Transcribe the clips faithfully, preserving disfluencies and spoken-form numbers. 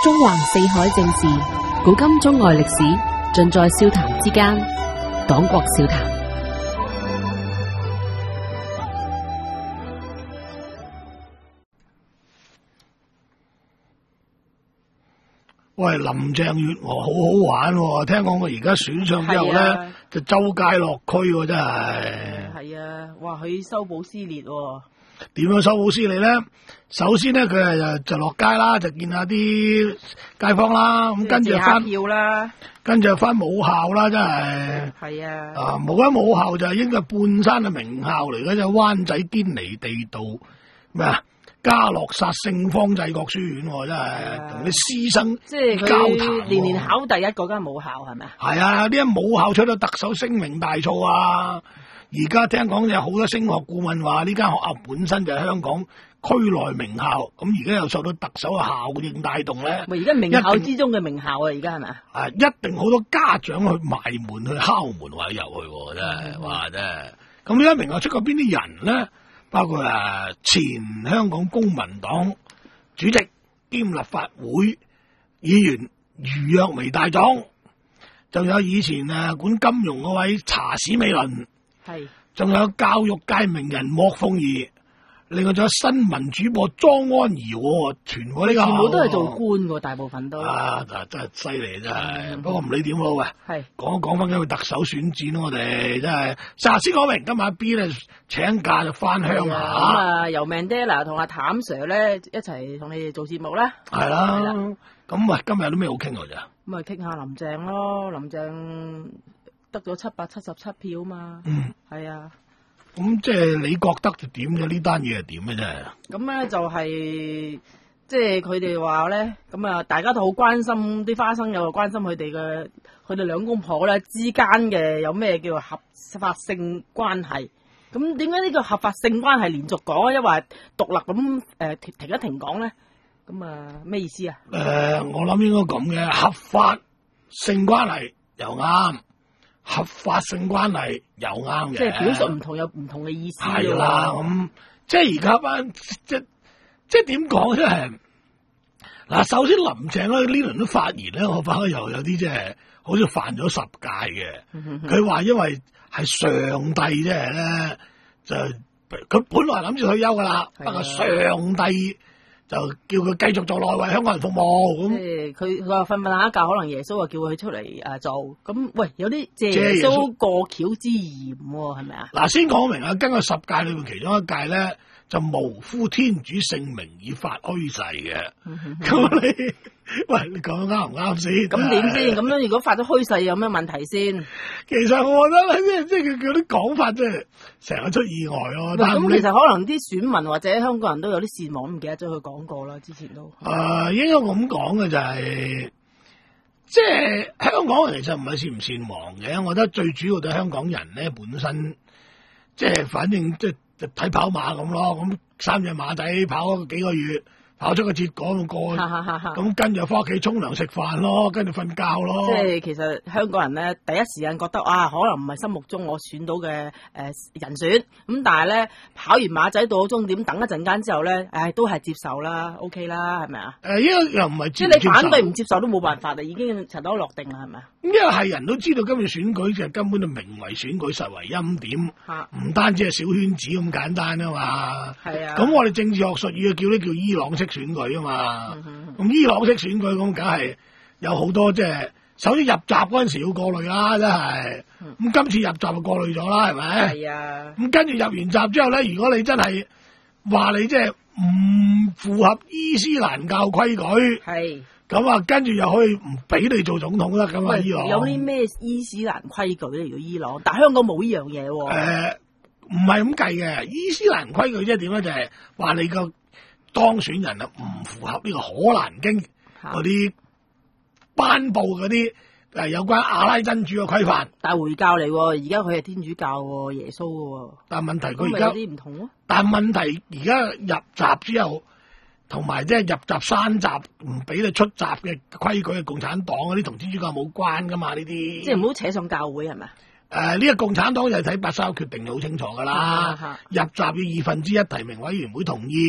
中橫四海正事，古今中外歷史，盡在笑談之間。黨國笑談。 喂，林鄭月娥好好玩喎！聽講佢而家選上之後咧，啊、就周街落區喎，真係。 係啊，哇！佢修補撕裂喎。 點樣修補撕裂咧？首先咧，佢係就落街啦，就見下啲街坊啦，咁跟住翻票啦， 跟住翻母校啦，真係。 係啊。啊， 冇咗母校就係應該半山嘅名校嚟嘅，就灣仔堅尼地道咩啊？嘉諾撒聖方濟各書院，真係同啲師生即係交談， 年年考第一嗰間母校係咪啊？ 係啊，呢間母校出到特首聲名大噪啊！而家聽講有好多升學顧問話呢間學校本身就係香港區內名校，咁而家又受到特首嘅效應帶動咧。 咪而家名校之中嘅名校啊！而家係咪啊？ 啊，一定好多家長去埋門去敲門或者入去，真係哇真係。咁呢間名校出過邊啲人咧？包括誒前香港公民黨主席兼立法會議員余若薇大狀，仲有以前誒管金融嗰位查史美倫，係，仲有教育界名人莫鳳儀，另外仲有新聞主播莊安儀，全部呢個全部都係做官喎，大部分都啊，真係犀利真係。嗯、不過唔理點好喂，係講一講翻今日特首選戰，我哋真係先先講明，今日阿 B 咧請假就翻鄉啊， 咁啊由 Mandela 同阿譚 Sir 咧一齊同你哋做節目啦， 係啦，咁喂今日有啲咩好傾㗎咋？ 咁啊傾下林鄭咯，林鄭得咗七百七十七票嘛，嗯，係啊。 咁即係你覺得就點嘅？呢單嘢係點嘅啫？ 咁咧就係即係佢哋話咧，咁啊大家都好關心啲花生友，又關心佢哋嘅佢哋兩公婆咧之間嘅有咩叫做合法性關係？咁點解呢個合法性關係連續講，因為獨立咁誒停停一停講咧？咁啊咩意思啊？ 誒、呃，我諗應該咁嘅，合法性關係又啱。合法性關係又啱嘅， 即係表述唔同有唔同嘅意思。 係啦，咁即係而家班即即係點講咧？係嗱，首先林鄭咧呢輪都發言咧，我發覺又有啲即係好似犯咗十誡嘅。佢話因為係上帝即係咧，就佢本來諗住退休噶啦，不過上帝就叫佢繼續做內為香港人服務咁。 即係佢佢話瞓瞓下一覺，可能耶穌啊叫佢出嚟誒做。咁喂，有啲借耶穌過橋之嫌喎，係咪啊？ 嗱，先講明啊，根據十誡裏面其中一誡咧，就無呼天主聖名以發虛誓嘅。咁你喂，你講啱唔啱先？ 咁點先？咁樣如果發咗虛誓有咩問題先？ 其實我覺得咧，即係即係佢啲講法，即係成日出意外咯。但咁其實可能啲選民或者香港人都有啲善忘，唔記得咗佢講過啦。之前都誒、呃，應該咁講嘅就係、是，即係香港人其實唔係善唔善忘嘅。我覺得最主要對香港人咧本身，即係反正即係睇跑馬咁咯。咁三隻馬仔跑咗幾個月。跑出個捷港咁過，咁跟住翻屋企沖涼食飯咯，跟住瞓覺咯。 即係其實香港人咧，第一時間覺得啊，可能唔係心目中我選到嘅誒、呃、人選，咁但係咧跑完馬仔到咗終點，等一陣間之後咧，誒、哎、都係接受啦 ，OK 啦，係咪啊？ 誒，因為又唔係即係你反對唔接受都冇辦法啦，已經塵埃落定啦，係咪啊？ 因為係人都知道今次選舉就根本就名為選舉，實為欽點，唔單止係小圈子咁簡單啊嘛。係啊。咁我哋政治學術語叫呢叫伊朗式選舉啊嘛。咁、嗯嗯、伊朗式選舉咁，梗係有好多即係，首先入閘嗰陣時要過濾啦，真係。咁、嗯、今次入閘就過濾咗啦，係咪？係啊。咁跟住入完閘之後咧，如果你真係話你即係唔符合伊斯蘭教規矩，係。咁啊，跟住又可以唔俾你做總統啦，咁啊，伊朗有啲咩伊斯蘭規矩咧？如果伊朗，但香港冇呢樣嘢喎。 誒，唔係咁計嘅，伊斯蘭規矩即係點咧？就係、是、話你個當選人啊，唔符合呢個可蘭經嗰啲頒布嗰啲誒有關阿拉真主嘅規範。 但係回教嚟喎，而家佢係天主教喎，耶穌喎。 但係問題佢而家有啲唔同咯。 但係問題而家入閘之後。同埋即係入閘閂閘唔俾你出閘嘅規矩嘅共產黨嗰啲同天主教冇關噶嘛，呢啲即係唔好扯上教會係咪？ 誒呢個共產黨就係睇八三一決定好清楚噶啦，啊啊、入閘要二分之一提名委員會同意，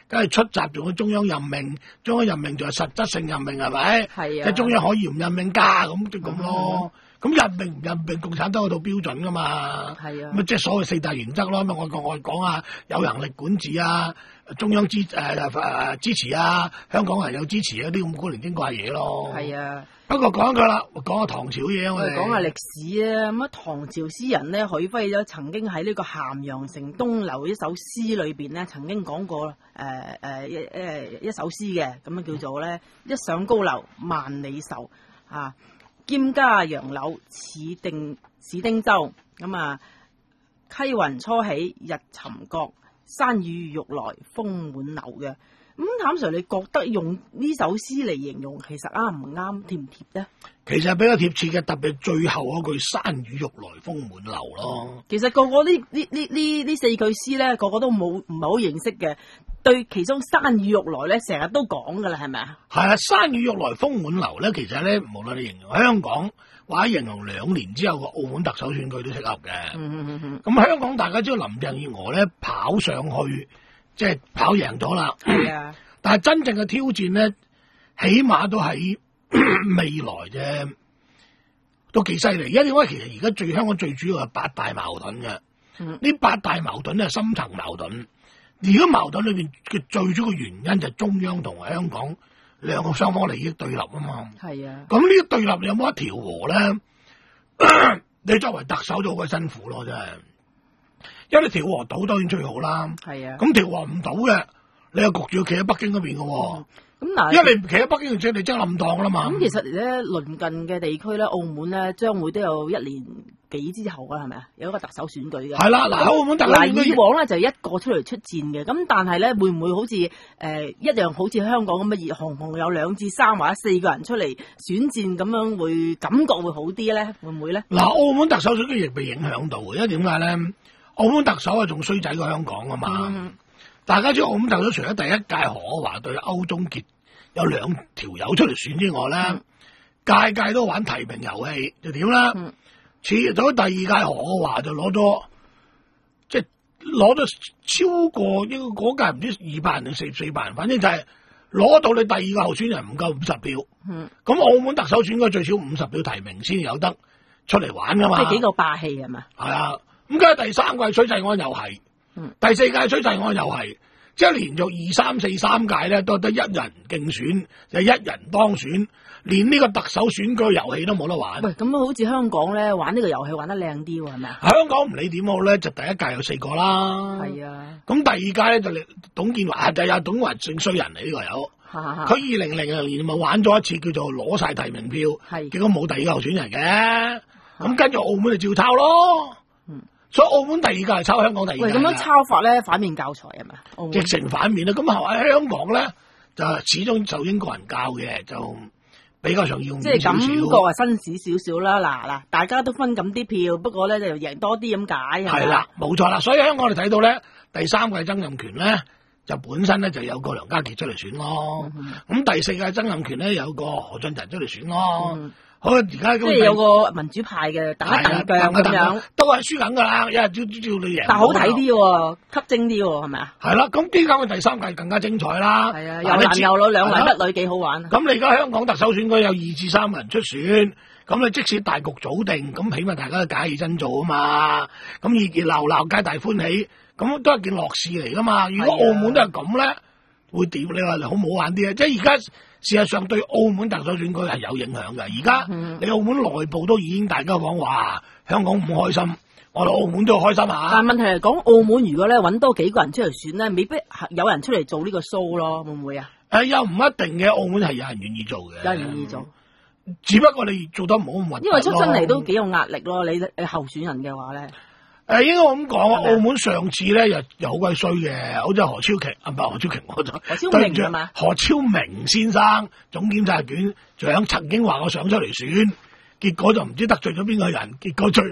梗係出閘仲要中央任命，中央任命就係實質性任命係咪？ 係啊， 即係中央可以唔任命加咁即咁咯。咁、嗯、任命唔任命，共產黨有套標準噶嘛？係啊，咁即係所謂四大原則咯。咁我我講啊，有能力管治啊，中央支誒誒、呃、支持啊，香港人有支持啊，啲咁古靈精怪嘢咯。係啊。不過講一句啦，講下唐朝嘢我哋講下歷史啊。咁啊，唐朝詩人咧，許輝咧曾經喺呢個咸陽城東樓一首詩裏邊咧，曾經講過誒誒一誒一首詩嘅，咁啊叫做咧一上高樓萬里愁啊，蒹葭楊柳似定似汀洲，咁啊溪雲初起日沉角，山雨欲來風滿樓嘅。咁譚 Sir，你覺得用呢首詩嚟形容，其實啱唔啱，貼唔貼咧？ 其實比較貼切嘅，特別最後嗰句山雨欲來風滿樓咯。 其實個個呢呢呢呢呢四句詩咧，個個都冇唔係好認識嘅。對其中山雨欲來咧，成日都講噶啦，係咪啊？ 係啊，山雨欲來風滿樓咧，其實咧，無論你形容香港或者形容兩年之後個澳門特首選舉都適合嘅。嗯嗯嗯。咁香港大家知道林鄭月娥咧跑上去。即係跑贏咗啦，啊、但係真正嘅挑戰咧，起碼都喺未來啫，都幾犀利。而家點解其實而家最香港最主要係八大矛盾嘅，呢、嗯、八大矛盾咧係深層矛盾。而家矛盾裏邊嘅最主要嘅原因就係中央同香港兩個雙方利益對立啊嘛。係啊，咁呢個對立有冇得調和咧？你作為特首就好鬼辛苦咯，真係。因為你調和到當然最好啦，係啊，咁調和唔到嘅，你又焗住要企喺北京嗰邊嘅喎。咁嗱，因為你唔企喺北京，即係你真係冧檔啦嘛。咁其實咧，鄰近嘅地區咧，澳門咧，將會都有一年幾之後㗎，係咪啊？有一個特首選舉嘅。係啦，嗱，澳門特首選舉以往咧就係一個出嚟出戰嘅，咁但係咧會唔會好似誒、呃、一樣好似香港咁嘅熱烘烘有兩至三或者四個人出嚟選戰咁樣，會感覺會好啲咧？會唔會咧？嗱，澳門特首選舉亦被影響到嘅，因為點解咧？澳門特首係仲衰仔過香港啊嘛！嗯、大家知道澳門特首除咗第一屆何可華對歐中傑有兩條友出嚟選之外咧，屆、嗯、屆都玩提名遊戲，就點咧？似咗、嗯、第二屆何可華就攞咗，即係攞咗超過呢個嗰屆唔知二百人定四四百人，反正就係攞到你第二個候選人唔夠五十票。咁、嗯、澳門特首選舉最少五十票提名先有得出嚟玩噶嘛？即係幾個霸氣係嘛？係啊！咁梗係第三屆崔世安又係，嗯、第四屆崔世安又係，即係連續二三四三屆咧都得一人競選，就一人當選，連呢個特首選舉遊戲都冇得玩。喂，咁好似香港咧玩呢個遊戲玩得靚啲喎，係咪啊？香港唔理點好咧，就第一屆有四個啦。係啊。咁第二屆咧就董建華，就有董建華正衰人嚟呢個有。佢二零零零年咪玩咗一次叫做攞晒提名票，係結果冇第二個候選人嘅。咁跟住澳門就照抄咯。所以澳門第二屆係抄香港第二屆。喂，咁樣抄法咧，反面教材係咪？直成反面啦。咁喺香港咧，就始終受英國人教嘅，就比較上要面少少。即係感覺係紳士少少啦。嗱嗱，大家都分咁啲票，不過咧就贏多啲咁解。係啦，冇錯啦。所以香港我哋睇到咧，第三屆曾蔭權咧，就本身咧就有個梁家傑出嚟選咯。咁、嗯、第四屆曾蔭權咧有個何俊仁出嚟選咯。嗯好，而家即係有個民主派嘅打一凳腳咁樣，都係輸緊噶啦，一日朝朝你贏。但係好睇啲喎，吸睛啲喎，係咪啊？係啦，咁呢屆嘅第三屆更加精彩啦。係啊，有男有女，兩男一女，幾好玩。咁你而家香港特首選舉有二至三個人出選，咁你即使大局早定，咁起碼大家都假戲真做啊嘛。咁意見鬧鬧，皆大歡喜，咁都係件樂事嚟噶嘛。如果澳門都係咁咧，會點？你話好唔好玩啲啊？即係而家。事實上對澳門特首選舉係有影響嘅，而家你澳門內部都已經大家講話香港唔開心，我哋澳門都開心啊！但係問題係講澳門如果咧揾多幾個人出嚟選咧，未必有人出嚟做呢個 show 咯，會唔會啊？誒、呃，又唔一定嘅，澳門係有人願意做嘅，有人願意做，只不過你做得唔好咁混。因為出身嚟都幾有壓力咯，你你候選人嘅話咧。誒、呃，應該我咁講啊，澳門上次咧又又好鬼衰嘅，好似何超瓊啊，唔係何超瓊，我就何超明係嘛？何超明先生總檢察卷長曾經話我想出嚟選，結果就唔知得罪咗邊個人，結果最後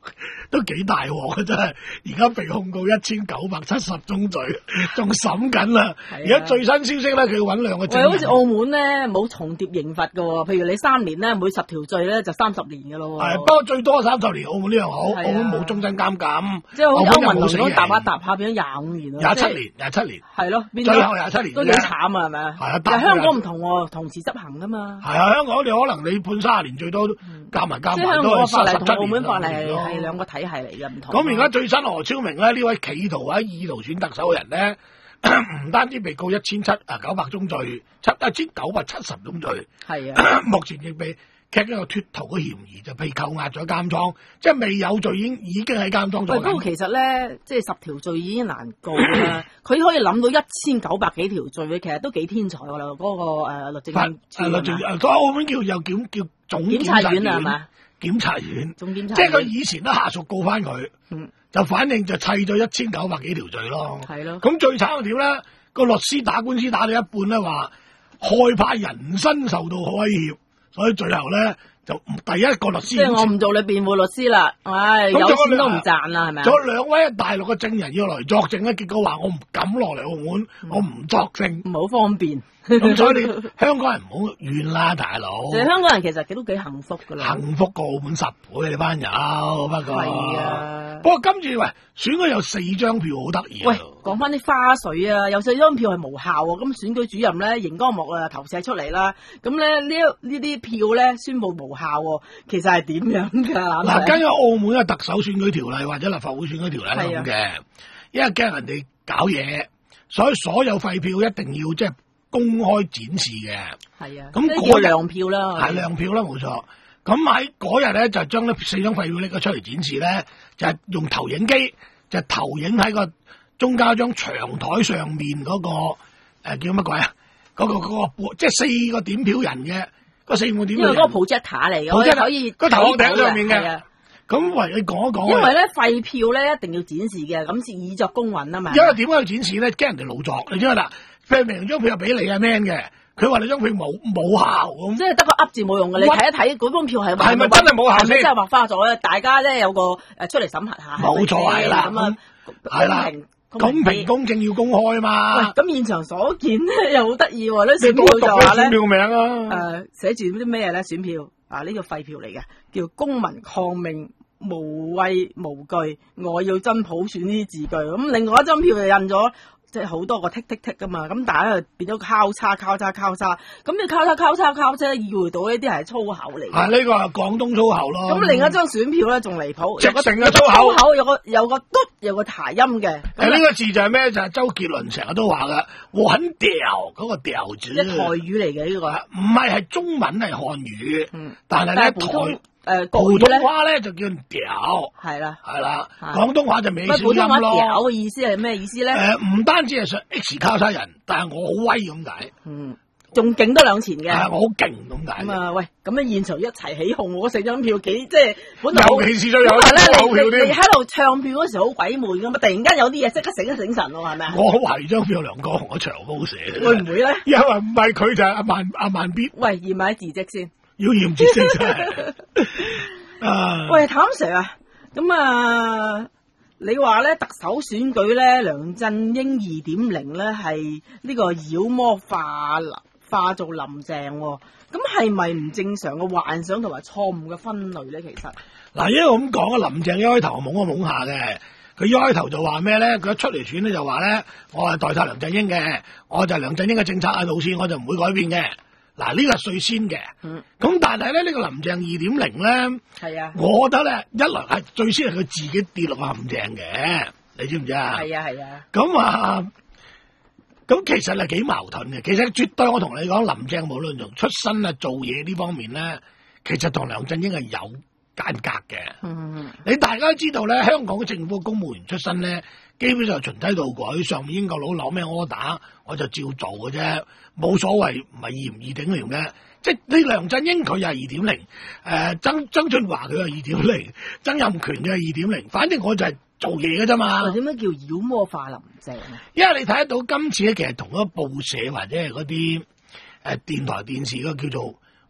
都幾大鑊啊！真係，而家被控告一千九百七十宗罪，仲審緊啦。而家最新消息咧，佢要揾兩個證人。 喂，好似澳門咧冇重疊刑罰噶喎，譬如你三年咧，每十條罪咧就三十年噶咯喎。係，不過最多三十年，澳門呢樣好，澳門冇終身監禁。即係好似歐文龍咁搭下搭下變咗廿五年咯。廿七年，廿七年。係咯，最後廿七年。都幾慘啊，係咪啊？係啊，但係香港唔同喎，同時執行噶嘛。係啊，香港你可能你判卅年，最多加埋加埋都係十七年。同澳門法例係兩個體系嚟嘅，唔同。咁而家最新何超明咧，呢位企圖或者意圖選特首嘅人咧，唔單止被告一千七啊九百宗罪，七一千九百七十宗罪。係啊，目前亦被劇一個脫逃嘅嫌疑，就被扣押咗監倉，即係未有罪已經已經喺監倉咗。喂，不過其實咧，即係十條罪已經難告啦，佢可以諗到一千九百幾條罪，其實都幾天才㗎啦。嗰、那個誒、呃、律政司，律政誒澳門叫又檢叫總檢察院係嘛？檢察院，總檢察院即係佢以前都下屬告翻佢，嗯，就反正就砌咗一千九百幾條罪咯。係咯。咁最慘係點咧？個律師打官司打到一半咧，話害怕人身受到威脅，所以最後咧就第一個律師即係我唔做你辯護律師啦，唉，有錢都唔賺啦，係咪啊？仲有兩位大陸嘅證人要來作證咧，結果話我唔敢落嚟澳門，嗯、我唔作證，唔好方便。咁所以你香港人唔好怨啦，大佬。其實香港人其實都幾幸福噶啦，幸福過澳門十倍你班友，不過係啊。不過今次喂選舉有四張票好得意。喂，講翻啲花絮啊，有四張票係無效喎。咁選舉主任咧熒光幕啊投射出嚟啦，咁咧呢呢啲票咧宣布無效喎，其實係點樣㗎？嗱，根據澳門嘅特首選舉條例或者立法會選舉條例係咁嘅，因為驚人哋搞嘢，所以所有廢票一定要即係公開展示嘅，係啊，咁嗰亮票啦，係亮票啦，冇錯。咁喺嗰日咧就將呢四張廢票拎咗出嚟展示咧，就係、是、用投影機就投影喺個中間張長台上面嗰、那個誒、呃、叫乜鬼啊？嗰、那個嗰、那個即係四個點票人嘅嗰四個點票人，因為嗰個 projector 嚟嘅，可以個頭頂上面嘅。咁為你講一講，因為咧廢票咧一定要展示嘅，咁先以作公允啊嘛。因為點解要展示咧？驚人哋老作，你知唔知啦？譬如明張票又俾你啊 man 嘅，佢話你張票冇冇效咁，即係得個噏字冇用嘅。你睇一睇嗰張票係係咪真係冇效先？係咪真係畫花咗咧？大家咧有個誒出嚟審核下，冇錯係啦，咁啊係啦，公平公正要公開嘛。咁現場所見咧又好得意喎，呢選票就話咧選票名啊，誒寫住啲咩咧選票啊？呢個廢票嚟嘅，叫公民抗命無畏無懼，我要真普選呢啲字句。咁另外一張票就印咗。即係好多個剔剔剔噶嘛，咁大家就變咗交叉交叉交叉，咁你交叉交叉交叉意會到呢啲係粗口嚟。係呢個係廣東粗口咯。咁另一張選票咧仲離譜，直成嘅粗口，粗口有個有個嘟有個諧音嘅。誒呢個字就係咩？就係周杰倫成日都話噶，我很屌嗰個屌字。即係台語嚟嘅呢個。唔係係中文係漢語，嗯，但係咧台。誒，普通話咧就叫屌，係啦，係啦，廣東話就美少音咯。普通話屌嘅意思係咩意思咧？誒，唔單止係想 X 交叉人，但係我好威咁解。嗯，仲勁多兩錢嘅。係我好勁咁解。咁啊，喂，咁樣現場一齊起哄，我四張票幾即係本來尤其是最有咧，你你喺度唱票嗰時好鬼悶噶嘛，突然間有啲嘢即刻醒一醒神咯，係咪啊？我好懷疑張票梁國雄嘅長毛寫。會唔會咧？因為唔係佢就係阿萬阿萬必。喂，驗埋字跡先。要驗字跡真係。啊！喂，譚 Sir 啊，咁啊，你話咧特首選舉咧，梁振英二點零咧係呢個妖魔化化做林鄭、哦，咁係咪唔正常嘅幻想同埋錯誤嘅分類咧？其實嗱，因為咁講啊，林鄭一開頭懵一懵下嘅，佢一開頭就話咩咧？佢一出嚟選咧就話咧，我係代替梁振英嘅，我就係梁振英嘅政策啊路線，我就唔會改變嘅。嗱，呢個係最先嘅，咁、嗯、但係咧呢、這個林鄭二點零咧，係啊，我覺得咧一來係最先係佢自己跌落個陷阱嘅，你知唔知啊？係啊係啊，咁啊，咁其實係幾矛盾嘅。其實絕對我同你講，林鄭無論從出身啊做嘢呢方面咧，其實同梁振英係有間隔嘅。嗯，你大家都知道咧，香港嘅政府公務員出身咧，基本上循規蹈矩，上面英國佬攞咩 order，我就照做嘅啫，冇所謂，唔係二唔二頂嚟嘅。即係你梁振英佢又係二點零，誒曾曾俊華佢又係二點零，曾蔭權佢係二點零，反正我就係做嘢嘅啫嘛。點解叫妖魔化林鄭啊？因為你睇得到今次咧，其實同一個報社或者係嗰啲誒電台電視嗰個叫做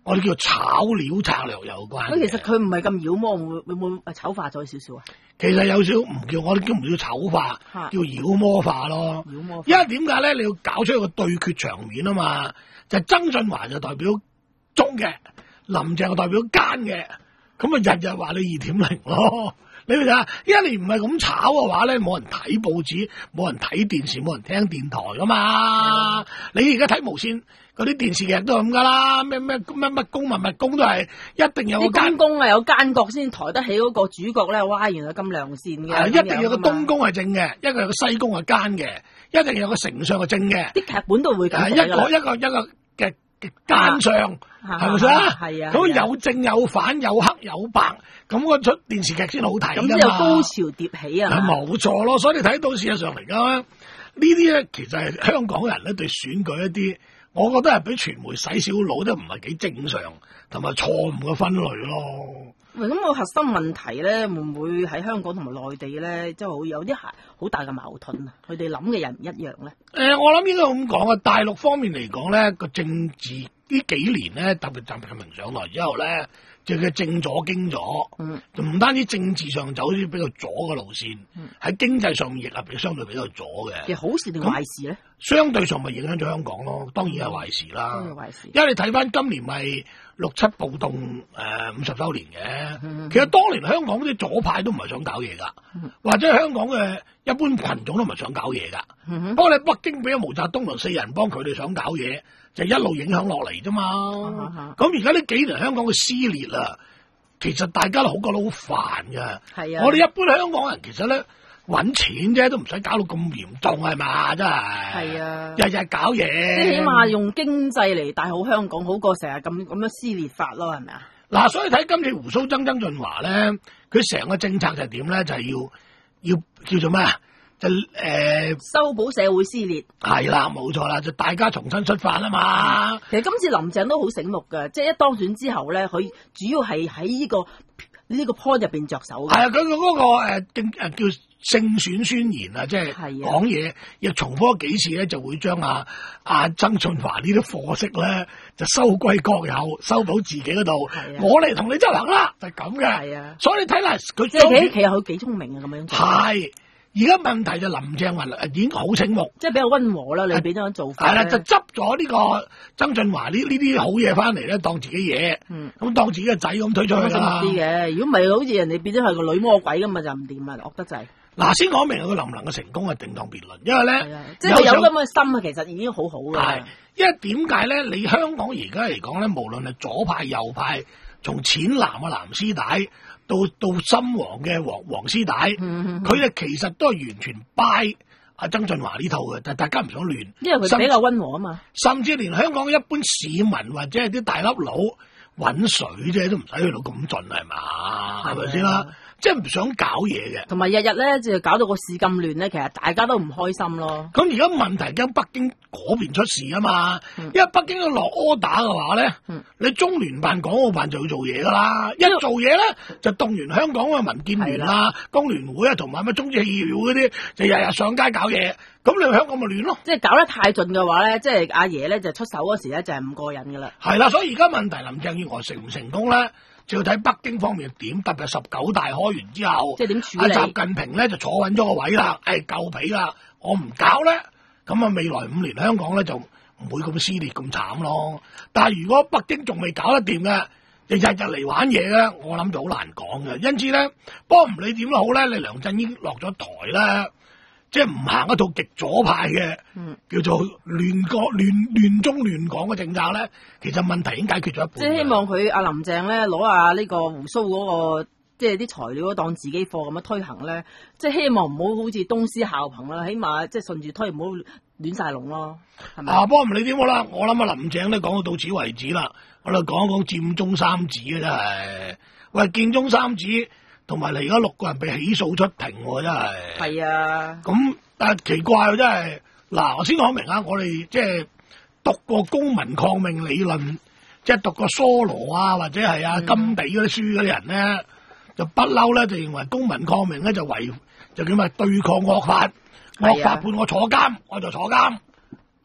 我哋叫炒料策略有關。 咁其實佢唔係咁妖魔，會會唔會醜化咗少少啊？ 其實有少唔叫我哋叫唔叫醜化，叫妖魔化咯。 妖魔化， 因為點解咧？你要搞出一個對決場面啊嘛，就係、曾俊華就代表忠嘅，林鄭就代表奸嘅，咁啊日日話你二點零咯。你明唔明啊？一年唔係咁炒嘅話咧，冇人睇報紙，冇人睇電視，冇人聽電台噶嘛。嗯、你而家睇無線嗰啲電視劇都係咁噶啦，咩咩咩乜公乜乜公都係一定有個奸公啊，有奸角先抬得起嗰個主角咧。哇，原來咁良善嘅、啊， 一定有個東宮係正嘅，一個有個西宮係奸嘅，一定有個丞相係正嘅。 啲劇本都會咁一個一個一個嘅奸相。係咪先？ 係啊， 咁有正有反，有黑有白，咁嗰出電視劇先好睇噶嘛。 咁有高潮迭起啊！ 冇錯咯，所以你睇到事實上嚟講呢啲咧其實係香港人咧對選舉一啲，我覺得係俾傳媒洗小腦，都唔係幾正常同埋錯誤嘅分類咯。 喂，咁個核心問題咧，會唔會喺香港同埋內地咧，即係好有啲好大嘅矛盾啊？佢哋諗嘅人唔一樣咧。誒、 呃，我諗應該咁講啊，大陸方面嚟講咧，個政治呢幾年咧，特別習近平上台之後咧，就佢正左經咗，嗯，就唔單止政治上走啲比較左嘅路線，喺、嗯、經濟上面亦係相對比較左嘅。 其實好事定壞事咧？ 相對上咪影響咗香港咯，當然係壞事啦。 當然壞事。 因為你睇翻今年咪六七暴動誒五十週年嘅、嗯，其實當年香港啲左派都唔係想搞嘢噶、嗯，或者香港嘅一般群眾都唔係想搞嘢噶。不、嗯、過你北京俾咗毛澤東同四人幫佢哋想搞嘢，就一路影響落嚟啫嘛。咁而家呢幾年香港嘅撕裂啊，其實大家都好覺得好煩㗎。係啊，我哋一般香港人其實咧揾錢啫，都唔使搞到咁嚴重係嘛，真係。係啊，日日搞嘢。 即係起碼用經濟嚟帶好香港，好過成日咁咁樣撕裂法咯，係咪啊？ 嗱，所以睇今次胡鬚曾曾俊華咧，佢成個政策就係點咧？就係、是、要要叫做咩啊？就誒、呃、 修補社會撕裂。係啦，冇錯啦，就大家重新出發啊嘛、嗯。 其實今次林鄭都好醒目㗎，即係一當選之後咧，佢主要係喺呢個呢、這個 point 入邊着手嘅。係啊， 佢佢嗰個誒競誒叫勝選宣言啊，即係講嘢要重複幾次咧，就會將阿阿曾俊華呢啲貨色咧就收歸國有，收到自己嗰度。我嚟同你執行啦，就咁、是、嘅。係啊，所以你睇嚟佢即係其實佢幾聰明啊，咁樣做。 係。而家問題就林鄭話已經好醒目， 即係比較溫和啦。你俾咗做法， 係啦，就執咗呢個曾俊華呢呢啲好嘢翻嚟咧，當自己嘢，嗯，咁當自己嘅仔咁推出去啦。 啲嘅，如果唔係好似人哋變咗係個女魔鬼咁啊，就唔掂啊，惡得滯。 嗱，先講明佢能唔能夠成功係定當別論，因為咧， 即係佢有咁嘅心啊，其實已經好好嘅。 係，因為點解咧？你香港而家嚟講咧，無論係左派右派，從淺藍嘅藍絲帶。到到深黃嘅黃黃絲帶，佢、嗯、哋其實都係完全 buy 阿曾俊華呢套嘅，但係大家唔想亂， 因為佢比較溫和啊嘛。 甚至連香港一般市民或者係啲大粒佬揾水啫，都唔使去到咁盡係嘛，係咪先啦？即係唔想搞嘢嘅， 同埋日日咧就搞到個市咁亂咧，其實大家都唔開心咯。 咁而家問題驚北京嗰邊出事啊嘛、嗯，因為北京要落 order 嘅話咧、嗯，你中聯辦、港澳辦就要做嘢噶啦，一做嘢咧就動員香港嘅民建聯啊、工聯會啊同埋乜中資協會嗰啲，就日日上街搞嘢，咁你香港咪亂咯？ 即係搞得太盡嘅話咧，即係阿爺咧就出手嗰時咧就係唔過癮噶啦。 係啦，所以而家問題林鄭月娥成唔成功咧？就要睇北京方面點，特別係十九大開完之後， 即係點處理？ 阿習近平咧就坐穩咗個位啦，誒夠皮啦，我唔搞咧，咁啊未來五年香港咧就唔會咁撕裂咁慘咯。但係如果北京仲未搞得掂嘅，日日日嚟玩嘢咧，我諗就好難講嘅。因此咧，不過唔理點都好咧，你梁振英落咗台咧。即係唔行一套極左派嘅、嗯，叫做亂國亂亂中亂港嘅政策咧，其實問題已經解決咗一半。 即係希望佢阿林鄭咧攞下呢個鬍鬚嗰、那個，即係啲材料當自己貨咁樣推行咧，即係希望唔好好似東施效顰啦，起碼即係順住推，唔好亂晒龍咯，係咪？啊，不過唔理點好啦，我諗阿林鄭咧講到到此為止啦，我哋講一講佔中三子啊，真係喂，建中三子。同埋嚟而家六個人被起訴出庭喎，真係。係啊。咁但係奇怪真係，嗱我先講明啊，我哋即係讀過公民抗命理論，即係讀過梭羅啊或者係啊甘地嗰啲書嗰啲人咧、嗯，就不嬲咧就認為公民抗命咧就違就叫咩對抗惡法，惡法判我坐監我就坐監，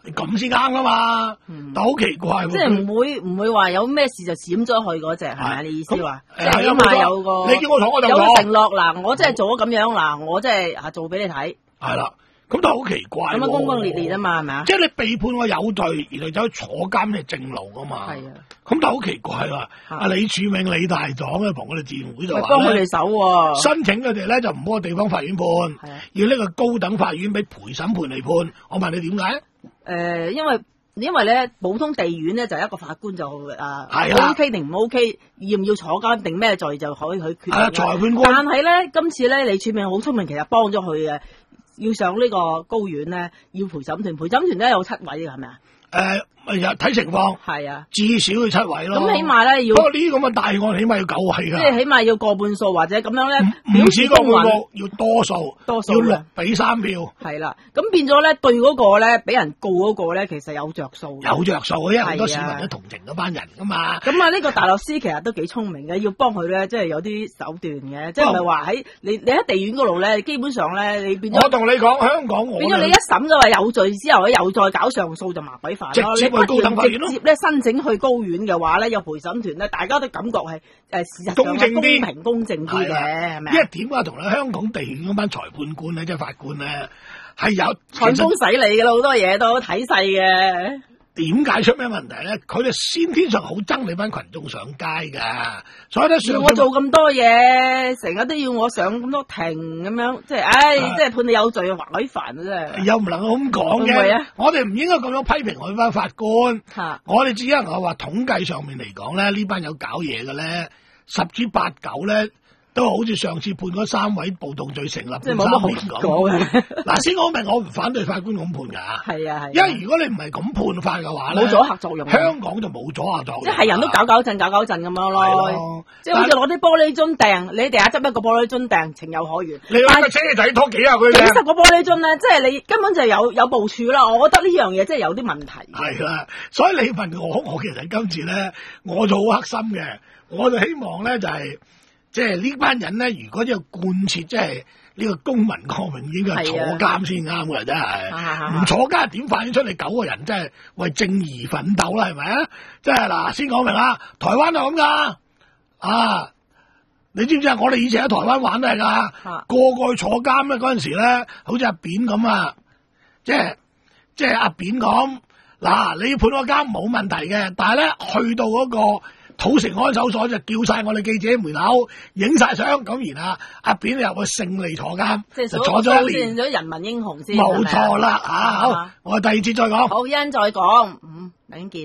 咁先啱噶嘛。嗯、但好奇怪喎， 即係唔會唔會話有咩事就閃咗去嗰只係咪？你意思話？ 即係起碼有個你叫我坐我就坐， 有個承諾嗱，我真係做咗咁樣嗱，我真係啊做俾你睇。 係啦。咁都好奇怪，咁樣轟轟烈烈啊嘛，係咪啊？ 即係你被判我有罪，然後走去坐監係正路噶嘛？係啊。咁都好奇怪啦！阿李柱銘李大黨咧，同我哋自然會就話咧， 幫佢哋手喎。 申請佢哋咧就唔好去地方法院判，要呢個高等法院俾陪審判嚟判。我問你點解？誒、 呃，因為因為咧普通地院咧就一個法官就誒、呃、O K 定唔 O K， 要唔要坐監定咩罪就可以去決定。 係啊，裁判官。但係咧今次咧李柱銘好聰明，其實幫咗佢嘅。要上呢個高院咧，要陪審團，陪審團咧有七位嘅係咪啊？ 誒，又睇情況， 係啊， 至少要七位咯。 咁起碼咧要， 不過呢啲咁嘅大案起碼要九位㗎。 即係起碼要過半數或者咁樣咧， 唔止過半數，要多數， 多數要六比三票。 係啦，咁變咗咧對嗰個咧俾人告嗰個咧，其實有着數。 有着數，因為好多市民都同情嗰班人㗎嘛。 咁啊，呢個大律師其實都幾聰明嘅，要幫佢咧，即係有啲手段嘅，即係唔係話喺你你喺地院嗰度咧，基本上咧你變咗。 我同你講，香港我變咗你一審咗話有罪之後咧，又再搞上訴就麻鬼煩咯。 直接去高等法院咯。 直接咧申請去高院嘅話咧，有陪審團咧，大家都感覺係誒事實上公正啲、 公平公正啲嘅，係咪？ 因為點解同你香港地院嗰班裁判官咧，即係法官咧，係有裁風使你嘅啦，好多嘢都睇細嘅。 點解出咩問題咧？佢哋先天上好憎你班群眾上街噶，所以咧上我做咁多嘢，成日都要我上咁多庭咁樣，即係，唉，即係判你有罪，話鬼煩啊真係。 又唔能夠咁講嘅，我哋唔應該咁樣批評佢班法官。 啊、 我哋只能夠話統計上面嚟講咧，呢班有搞嘢嘅咧，十之八九咧。都好似上次判嗰三位暴動罪成立， 即係冇乜好結果嘅。 嗱，先講明，我唔反對法官咁判㗎。 係啊係。 因為如果你唔係咁判法嘅話咧， 冇阻嚇作用。香港就冇阻嚇作用。 即係人都搞搞震搞搞震咁樣咯。即係好似攞啲玻璃樽掟，你地下執一個玻璃樽掟，情有可原。 你攞個車仔拖幾下佢？ 幾十個玻璃樽咧，即係你根本就有有部署啦。我覺得呢樣嘢真係有啲問題。 係啦，所以你問我，我其實今次咧，我就好黑心嘅，我就希望咧就係、是。即係呢班人咧，如果要貫徹即係呢個公民抗命，應該係坐監先啱㗎，真係唔坐監點反映出嚟九個人真係為正義奮鬥啦，係咪啊？即係嗱，先講明啦，台灣就咁㗎啊！你知唔知啊？我哋以前喺台灣玩都係㗎，個個去坐監咧嗰陣時咧，好似阿扁咁啊，即係即係阿扁咁嗱，你要判我監冇問題嘅，但係咧去到嗰、嗰個。土城看守所就叫晒我哋記者喺門口影晒相，咁然後阿扁入去勝利坐監， 即係就坐咗一年。 咗人民英雄先， 冇錯啦，啊好，我哋第二節再講。 好，一陣再講，嗯，等見。